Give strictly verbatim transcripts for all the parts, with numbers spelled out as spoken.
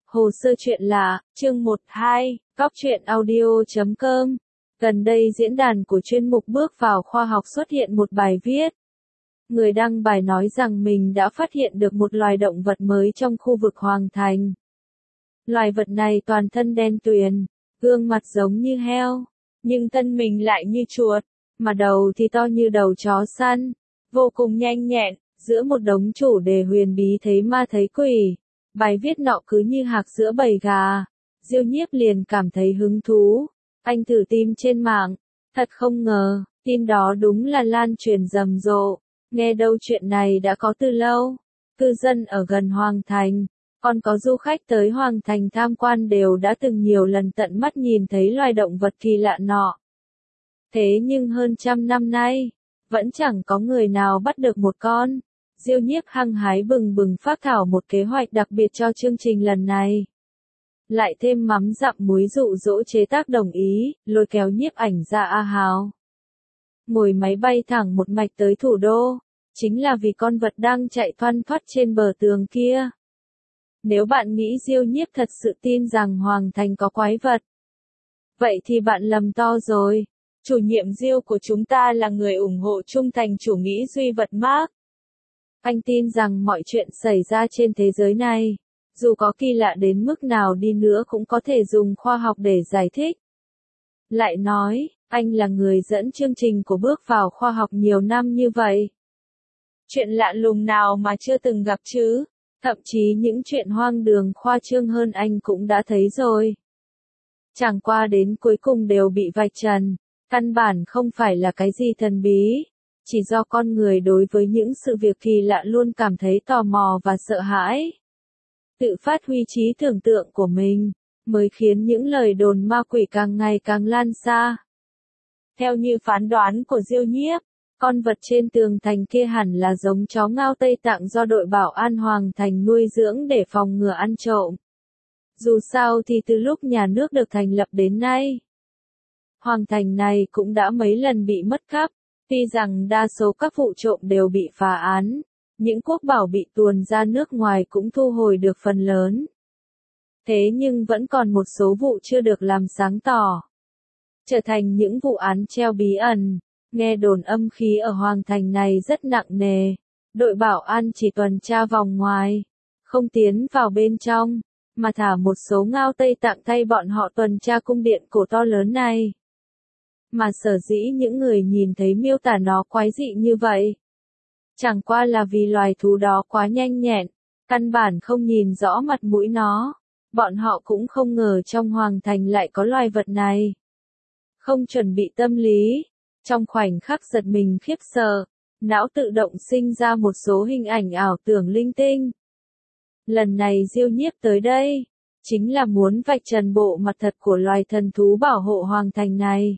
Hồ sơ chuyện lạ, chương một hai, góc truyện audio chấm com. Gần đây diễn đàn của chuyên mục Bước vào khoa học xuất hiện một bài viết. Người đăng bài nói rằng mình đã phát hiện được một loài động vật mới trong khu vực Hoàng Thành. Loài vật này toàn thân đen tuyền, gương mặt giống như heo, nhưng thân mình lại như chuột, mà đầu thì to như đầu chó săn, vô cùng nhanh nhẹn. Giữa một đống chủ đề huyền bí thấy ma thấy quỷ, bài viết nọ cứ như hạc giữa bầy gà. Diêu Nhiếp liền cảm thấy hứng thú. Anh thử tìm trên mạng, thật không ngờ, tin đó đúng là lan truyền rầm rộ. Nghe đâu chuyện này đã có từ lâu. Cư dân ở gần Hoàng Thành, còn có du khách tới Hoàng Thành tham quan đều đã từng nhiều lần tận mắt nhìn thấy loài động vật kỳ lạ nọ. Thế nhưng hơn trăm năm nay, vẫn chẳng có người nào bắt được một con. Diêu Nhiếp hăng hái bừng bừng phác thảo một kế hoạch đặc biệt cho chương trình lần này. Lại thêm mắm dặm muối dụ dỗ chế tác đồng ý, lôi kéo nhiếp ảnh ra A Hào. Ngồi máy bay thẳng một mạch tới thủ đô, chính là vì con vật đang chạy thoăn thoắt trên bờ tường kia. Nếu bạn nghĩ Diêu Nhiếp thật sự tin rằng Hoàng Thành có quái vật, vậy thì bạn lầm to rồi. Chủ nhiệm Diêu của chúng ta là người ủng hộ trung thành chủ nghĩa duy vật Marx. Anh tin rằng mọi chuyện xảy ra trên thế giới này, dù có kỳ lạ đến mức nào đi nữa cũng có thể dùng khoa học để giải thích. Lại nói, anh là người dẫn chương trình của Bước vào khoa học nhiều năm như vậy. Chuyện lạ lùng nào mà chưa từng gặp chứ? Thậm chí những chuyện hoang đường khoa trương hơn anh cũng đã thấy rồi. Chẳng qua đến cuối cùng đều bị vạch trần, căn bản không phải là cái gì thần bí. Chỉ do con người đối với những sự việc kỳ lạ luôn cảm thấy tò mò và sợ hãi. Tự phát huy trí tưởng tượng của mình, mới khiến những lời đồn ma quỷ càng ngày càng lan xa. Theo như phán đoán của Diêu Nhiếp, con vật trên tường thành kia hẳn là giống chó ngao Tây Tạng do đội bảo an Hoàng Thành nuôi dưỡng để phòng ngừa ăn trộm. Dù sao thì từ lúc nhà nước được thành lập đến nay, Hoàng Thành này cũng đã mấy lần bị mất cắp. Tuy rằng đa số các vụ trộm đều bị phá án, những quốc bảo bị tuồn ra nước ngoài cũng thu hồi được phần lớn. Thế nhưng vẫn còn một số vụ chưa được làm sáng tỏ, trở thành những vụ án treo bí ẩn. Nghe đồn âm khí ở Hoàng Thành này rất nặng nề, đội bảo an chỉ tuần tra vòng ngoài, không tiến vào bên trong, mà thả một số ngao Tây Tạng thay bọn họ tuần tra cung điện cổ to lớn này. Mà sở dĩ những người nhìn thấy miêu tả nó quái dị như vậy, chẳng qua là vì loài thú đó quá nhanh nhẹn, căn bản không nhìn rõ mặt mũi nó. Bọn họ cũng không ngờ trong Hoàng Thành lại có loài vật này. Không chuẩn bị tâm lý, trong khoảnh khắc giật mình khiếp sợ, não tự động sinh ra một số hình ảnh ảo tưởng linh tinh. Lần này Diêu Nhiếp tới đây, chính là muốn vạch trần bộ mặt thật của loài thần thú bảo hộ Hoàng Thành này.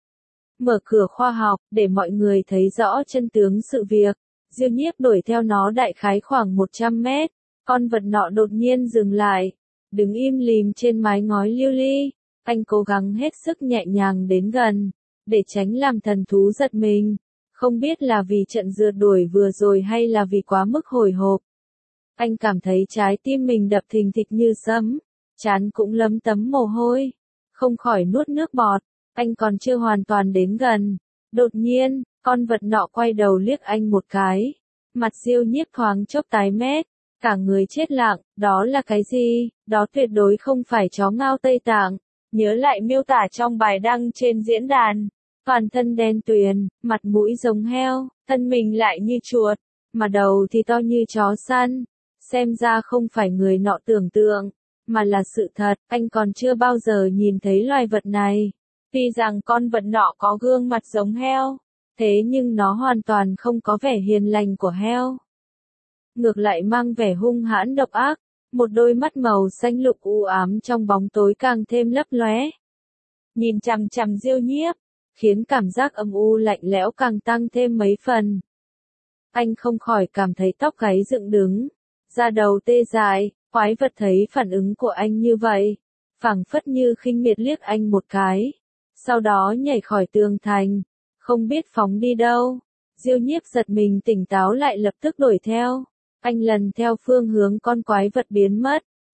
Mở cửa khoa học, để mọi người thấy rõ chân tướng sự việc. Diêu Nhiếp đuổi theo nó đại khái khoảng một trăm mét, con vật nọ đột nhiên dừng lại, đứng im lìm trên mái ngói lưu ly. Anh cố gắng hết sức nhẹ nhàng đến gần, để tránh làm thần thú giật mình. Không biết là vì trận rượt đuổi vừa rồi hay là vì quá mức hồi hộp. Anh cảm thấy trái tim mình đập thình thịch như sấm, trán cũng lấm tấm mồ hôi, không khỏi nuốt nước bọt. Anh còn chưa hoàn toàn đến gần, đột nhiên, con vật nọ quay đầu liếc anh một cái. Mặt Diêu Nhiếp thoáng chốc tái mét, cả người chết lặng. Đó là cái gì? Đó tuyệt đối không phải chó ngao Tây Tạng. Nhớ lại miêu tả trong bài đăng trên diễn đàn, toàn thân đen tuyền, mặt mũi giống heo, thân mình lại như chuột, mà đầu thì to như chó săn. Xem ra không phải người nọ tưởng tượng, mà là sự thật. Anh còn chưa bao giờ nhìn thấy loài vật này. Tuy rằng con vật nọ có gương mặt giống heo, thế nhưng nó hoàn toàn không có vẻ hiền lành của heo. Ngược lại mang vẻ hung hãn độc ác, một đôi mắt màu xanh lục u ám trong bóng tối càng thêm lấp lóe. Nhìn chằm chằm Diêu Nhiếp, khiến cảm giác âm u lạnh lẽo càng tăng thêm mấy phần. Anh không khỏi cảm thấy tóc gáy dựng đứng, da đầu tê dại. Quái vật thấy phản ứng của anh như vậy, phảng phất như khinh miệt liếc anh một cái. Sau đó nhảy khỏi tường thành, không biết phóng đi đâu. Diêu Nhiếp giật mình tỉnh táo lại lập tức đuổi theo. Anh lần theo phương hướng con quái vật biến mất,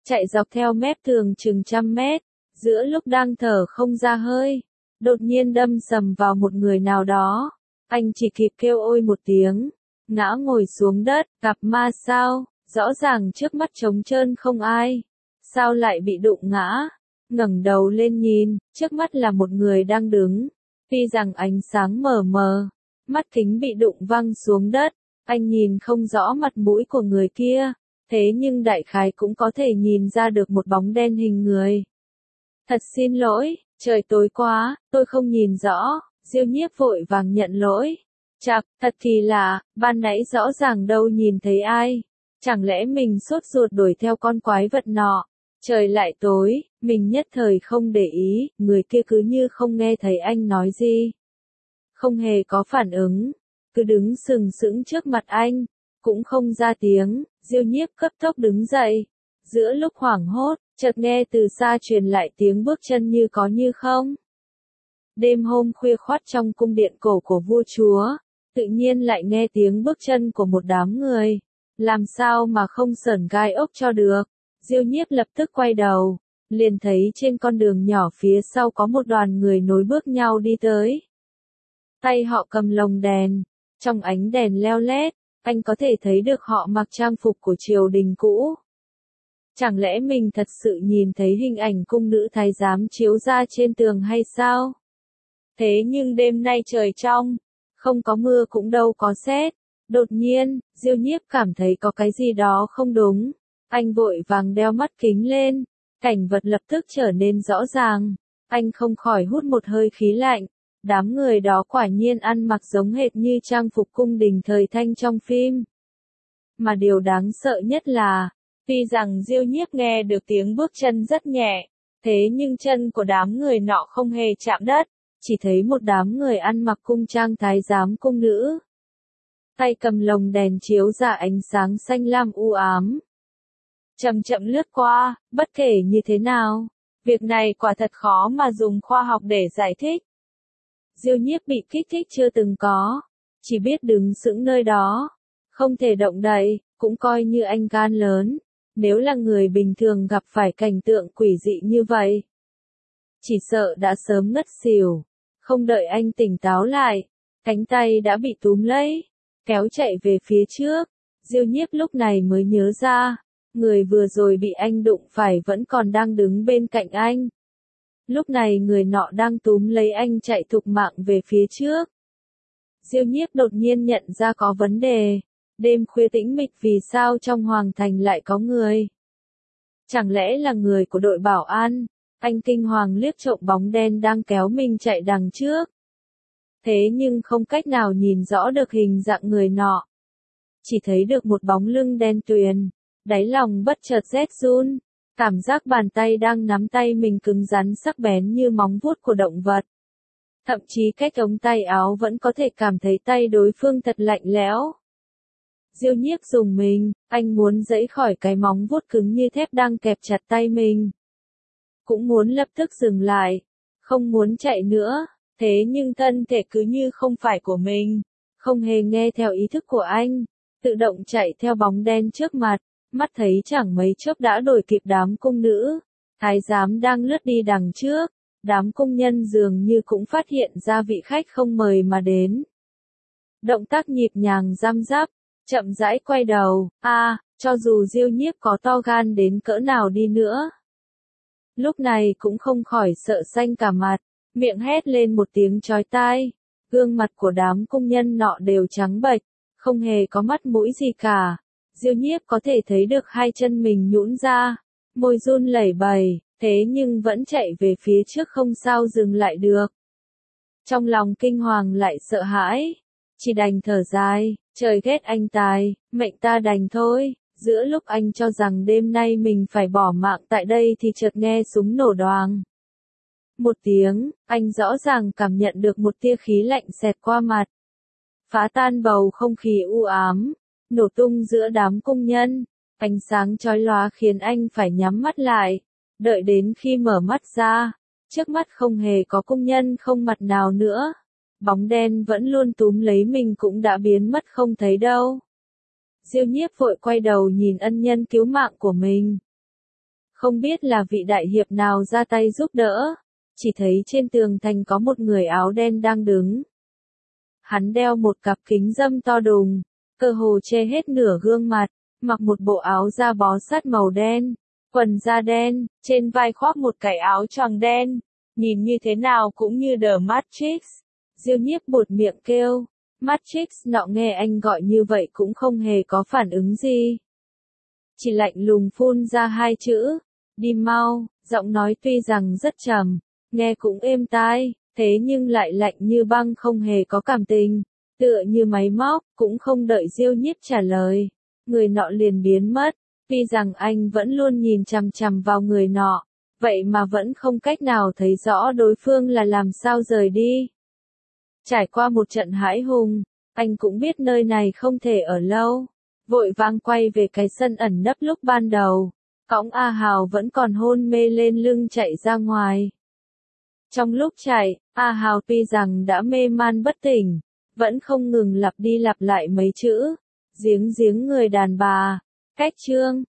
chạy dọc theo mép tường chừng trăm mét, giữa lúc đang thở không ra hơi, đột nhiên đâm sầm vào một người nào đó. Anh chỉ kịp kêu ôi một tiếng, ngã ngồi xuống đất. Gặp ma sao? Rõ ràng trước mắt trống trơn không ai, sao lại bị đụng ngã? Ngẩng đầu lên nhìn, trước mắt là một người đang đứng. Tuy rằng ánh sáng mờ mờ, mắt kính bị đụng văng xuống đất, anh nhìn không rõ mặt mũi của người kia, thế nhưng đại khái cũng có thể nhìn ra được một bóng đen hình người. Thật xin lỗi, trời tối quá, tôi không nhìn rõ. Diêu Nhiếp vội vàng nhận lỗi. Chạc, thật kỳ lạ, ban nãy rõ ràng đâu nhìn thấy ai. Chẳng lẽ mình sốt ruột đuổi theo con quái vật nọ? Trời lại tối, mình nhất thời không để ý, người kia cứ như không nghe thấy anh nói gì. Không hề có phản ứng, cứ đứng sừng sững trước mặt anh, cũng không ra tiếng. Diêu Nhiếp cấp tốc đứng dậy. Giữa lúc hoảng hốt, chợt nghe từ xa truyền lại tiếng bước chân như có như không. Đêm hôm khuya khoắt trong cung điện cổ của vua chúa, tự nhiên lại nghe tiếng bước chân của một đám người. Làm sao mà không sởn gai ốc cho được. Diêu Nhiếp lập tức quay đầu, liền thấy trên con đường nhỏ phía sau có một đoàn người nối bước nhau đi tới. Tay họ cầm lồng đèn, trong ánh đèn leo lét, anh có thể thấy được họ mặc trang phục của triều đình cũ. Chẳng lẽ mình thật sự nhìn thấy hình ảnh cung nữ thái giám chiếu ra trên tường hay sao? Thế nhưng đêm nay trời trong, không có mưa cũng đâu có sét. Đột nhiên, Diêu Nhiếp cảm thấy có cái gì đó không đúng. Anh vội vàng đeo mắt kính lên, cảnh vật lập tức trở nên rõ ràng. Anh không khỏi hút một hơi khí lạnh. Đám người đó quả nhiên ăn mặc giống hệt như trang phục cung đình thời Thanh trong phim. Mà điều đáng sợ nhất là, tuy rằng Diêu Nhiếp nghe được tiếng bước chân rất nhẹ, thế nhưng chân của đám người nọ không hề chạm đất, chỉ thấy một đám người ăn mặc cung trang thái giám cung nữ. Tay cầm lồng đèn chiếu ra ánh sáng xanh lam u ám. Chậm chậm lướt qua, bất kể như thế nào, việc này quả thật khó mà dùng khoa học để giải thích. Diêu Nhiếp bị kích thích chưa từng có, chỉ biết đứng sững nơi đó, không thể động đậy, cũng coi như anh gan lớn. Nếu là người bình thường gặp phải cảnh tượng quỷ dị như vậy, chỉ sợ đã sớm ngất xỉu. Không đợi anh tỉnh táo lại, cánh tay đã bị túm lấy, kéo chạy về phía trước. Diêu Nhiếp lúc này mới nhớ ra, người vừa rồi bị anh đụng phải vẫn còn đang đứng bên cạnh anh. Lúc này người nọ đang túm lấy anh chạy thục mạng về phía trước. Diêu Nhiếp đột nhiên nhận ra có vấn đề. Đêm khuya tĩnh mịch vì sao trong hoàng thành lại có người? Chẳng lẽ là người của đội bảo an? Anh kinh hoàng liếc trộm bóng đen đang kéo mình chạy đằng trước. Thế nhưng không cách nào nhìn rõ được hình dạng người nọ. Chỉ thấy được một bóng lưng đen tuyền. Đáy lòng bất chợt rét run. Cảm giác bàn tay đang nắm tay mình cứng rắn sắc bén như móng vuốt của động vật. Thậm chí cách ống tay áo vẫn có thể cảm thấy tay đối phương thật lạnh lẽo. Diêu Nhiếp dùng mình, anh muốn giãy khỏi cái móng vuốt cứng như thép đang kẹp chặt tay mình. Cũng muốn lập tức dừng lại, không muốn chạy nữa, thế nhưng thân thể cứ như không phải của mình, không hề nghe theo ý thức của anh, tự động chạy theo bóng đen trước mặt, mắt thấy chẳng mấy chốc đã đuổi kịp đám cung nữ, thái giám đang lướt đi đằng trước, đám công nhân dường như cũng phát hiện ra vị khách không mời mà đến. Động tác nhịp nhàng răm rắp, chậm rãi quay đầu, a, à, cho dù Diêu Nhiếp có to gan đến cỡ nào đi nữa. Lúc này cũng không khỏi sợ xanh cả mặt, miệng hét lên một tiếng chói tai, gương mặt của đám công nhân nọ đều trắng bệch, không hề có mắt mũi gì cả. Diêu Nhiếp có thể thấy được hai chân mình nhũn ra, môi run lẩy bẩy, thế nhưng vẫn chạy về phía trước không sao dừng lại được. Trong lòng kinh hoàng lại sợ hãi, chỉ đành thở dài, trời ghét anh tài, mệnh ta đành thôi. Giữa lúc anh cho rằng đêm nay mình phải bỏ mạng tại đây thì chợt nghe súng nổ đoàng. Một tiếng, anh rõ ràng cảm nhận được một tia khí lạnh xẹt qua mặt. Phá tan bầu không khí u ám, nổ tung giữa đám công nhân, ánh sáng chói lóa khiến anh phải nhắm mắt lại. Đợi đến khi mở mắt ra, trước mắt không hề có công nhân không mặt nào nữa. Bóng đen vẫn luôn túm lấy mình cũng đã biến mất không thấy đâu. Diêu Nhiếp vội quay đầu nhìn ân nhân cứu mạng của mình. Không biết là vị đại hiệp nào ra tay giúp đỡ, chỉ thấy trên tường thành có một người áo đen đang đứng. Hắn đeo một cặp kính râm to đùng, cơ hồ che hết nửa gương mặt, mặc một bộ áo da bó sát màu đen, quần da đen, trên vai khoác một cái áo choàng đen, nhìn như thế nào cũng như The Matrix. Diêu Nhiếp buột miệng kêu, Matrix nọ nghe anh gọi như vậy cũng không hề có phản ứng gì. Chỉ lạnh lùng phun ra hai chữ, đi mau, giọng nói tuy rằng rất trầm, nghe cũng êm tai, thế nhưng lại lạnh như băng không hề có cảm tình, tựa như máy móc, cũng không đợi Diêu Nhiếp trả lời. Người nọ liền biến mất, tuy rằng anh vẫn luôn nhìn chằm chằm vào người nọ, vậy mà vẫn không cách nào thấy rõ đối phương là làm sao rời đi. Trải qua một trận hãi hùng, anh cũng biết nơi này không thể ở lâu, vội vàng quay về cái sân ẩn nấp lúc ban đầu, cõng A Hào vẫn còn hôn mê lên lưng chạy ra ngoài. Trong lúc chạy, A Hào tuy rằng đã mê man bất tỉnh, vẫn không ngừng lặp đi lặp lại mấy chữ, giếng giếng người đàn bà, cách trương,